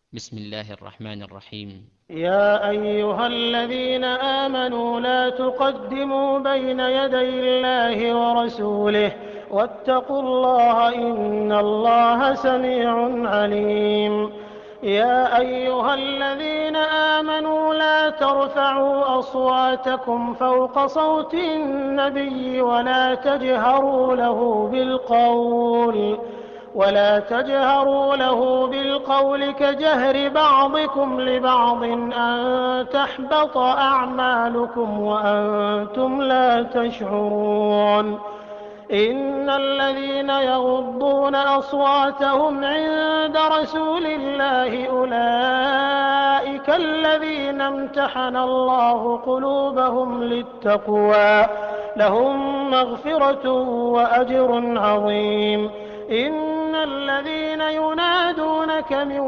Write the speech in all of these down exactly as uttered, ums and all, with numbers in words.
بسم الله الرحمن الرحيم. يا أيها الذين آمنوا لا تقدموا بين يدي الله ورسوله واتقوا الله إن الله سميع عليم. يا أيها الذين آمنوا لا ترفعوا أصواتكم فوق صوت النبي ولا تجهروا له بالقول ولا تجهروا له بالقول كجهر بعضكم لبعض أن تحبط أعمالكم وأنتم لا تشعرون. إن الذين يغضون أصواتهم عند رسول الله أولئك الذين امتحن الله قلوبهم للتقوى لهم مغفرة وأجر عظيم. إن الذين ينادونك من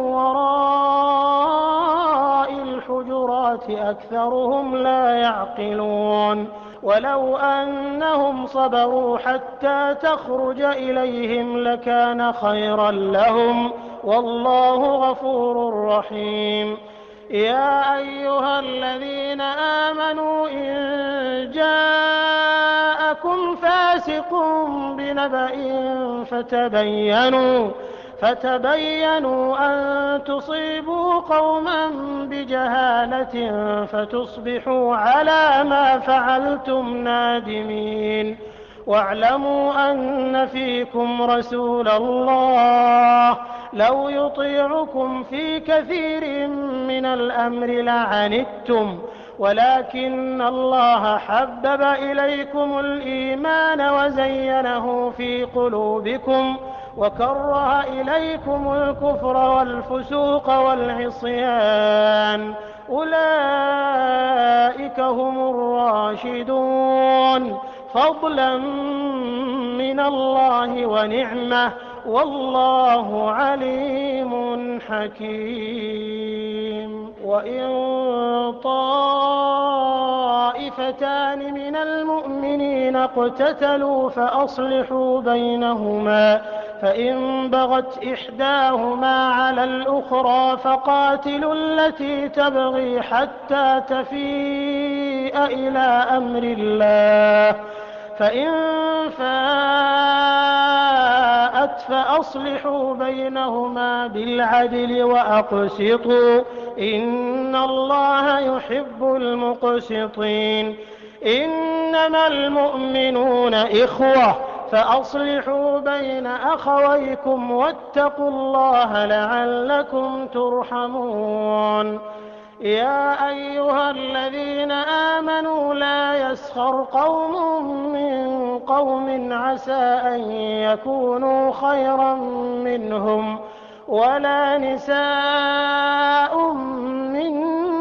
وراء الحجرات أكثرهم لا يعقلون. ولو أنهم صبروا حتى تخرج إليهم لكان خيرا لهم والله غفور رحيم. يا أيها الذين آمنوا إن جاءكم فاسق بنبأ فتبينوا فتبينوا أن تصيبوا قوما بجهالة فتصبحوا على ما فعلتم نادمين. واعلموا أن فيكم رسول الله لو يطيعكم في كثير من الأمر لعنتم ولكن الله حبب إليكم الإيمان وزينه في قلوبكم وكره إليكم الكفر والفسوق والعصيان أولئك هم الراشدون فضلا من الله ونعمة والله عليم حكيم. وإن طائفتان من المؤمنين اقتتلوا فأصلحوا بينهما فإن بغت إحداهما على الأخرى فقاتلوا التي تبغي حتى تفيء إلى أمر الله فإن فاءت فأصلحوا بينهما بالعدل وأقسطوا إن الله يحب المقسطين. إنما المؤمنون إخوة فأصلحوا بين أخويكم واتقوا الله لعلكم ترحمون. يا أيها الذين آمنوا لا يسخر قوم من قوم عسى أن يكونوا خيرا منهم ولا نساء من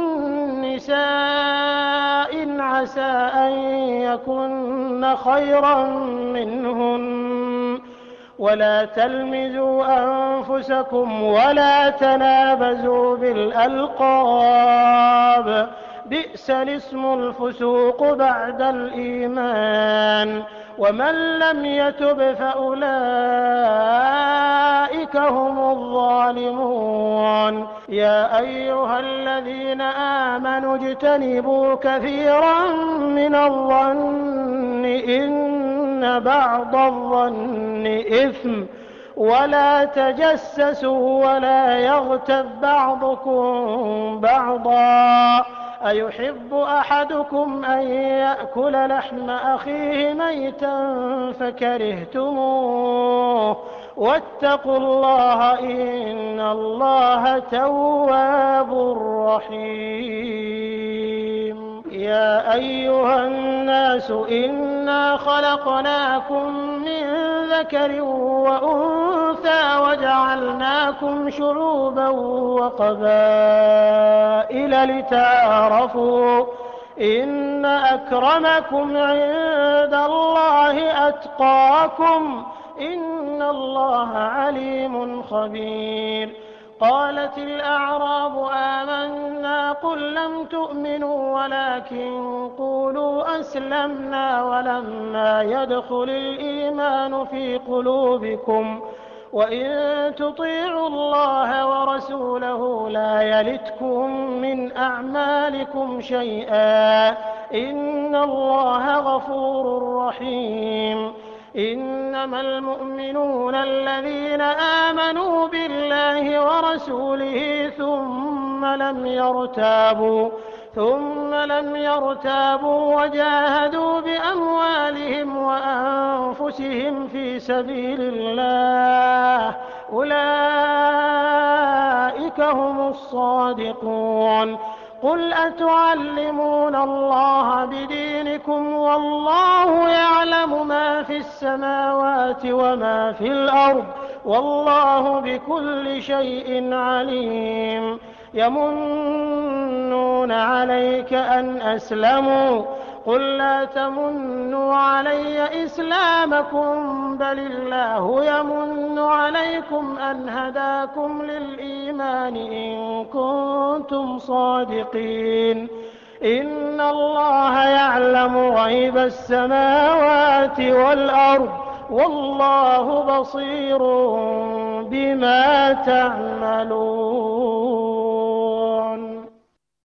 نساء عسى أن يكن خيرا منهن ولا تلمزوا أنفسكم ولا تنابزوا بالألقاب بئس الاسم الفسوق بعد الإيمان ومن لم يتب فأولئك هم الظالمون. يا أيها الذين آمنوا اجتنبوا كثيرا من الظن إن بعض الظن إثم ولا تجسسوا ولا يغتب بعضكم بعضا أيحب أحدكم أن يأكل لحم أخيه ميتا فكرهتموه واتقوا الله إن الله تواب رحيم. يا أيها الناس إنا خلقناكم من ذكر وأنثى وجعلناكم شعوبا وقبائل لتعارفوا إن أكرمكم عند الله أتقاكم إن الله عليم خبير. قالت الأعراب آمنا قل لم تؤمنوا ولكن قولوا أسلمنا ولما يدخل الإيمان في قلوبكم وإن تطيعوا الله ورسوله لا يلتكم من أعمالكم شيئا إن الله غفور رحيم. إنما المؤمنون الذين آمنوا بالله ورسوله ثم لم يرتابوا ثم لم يرتابوا وجاهدوا بأموالهم وأنفسهم في سبيل الله أولئك هم الصادقون. قل أتعلمون الله بدينكم والله يعلم ما في السماوات وما في الأرض والله بكل شيء عليم. يمنون عليك أن أسلموا قل لا تمنوا علي إسلامكم بل الله يمن عليكم أن هداكم للإيمان إن كنتم صادقين. إن الله يعلم غيب السماوات والأرض والله بصير بما تعملون.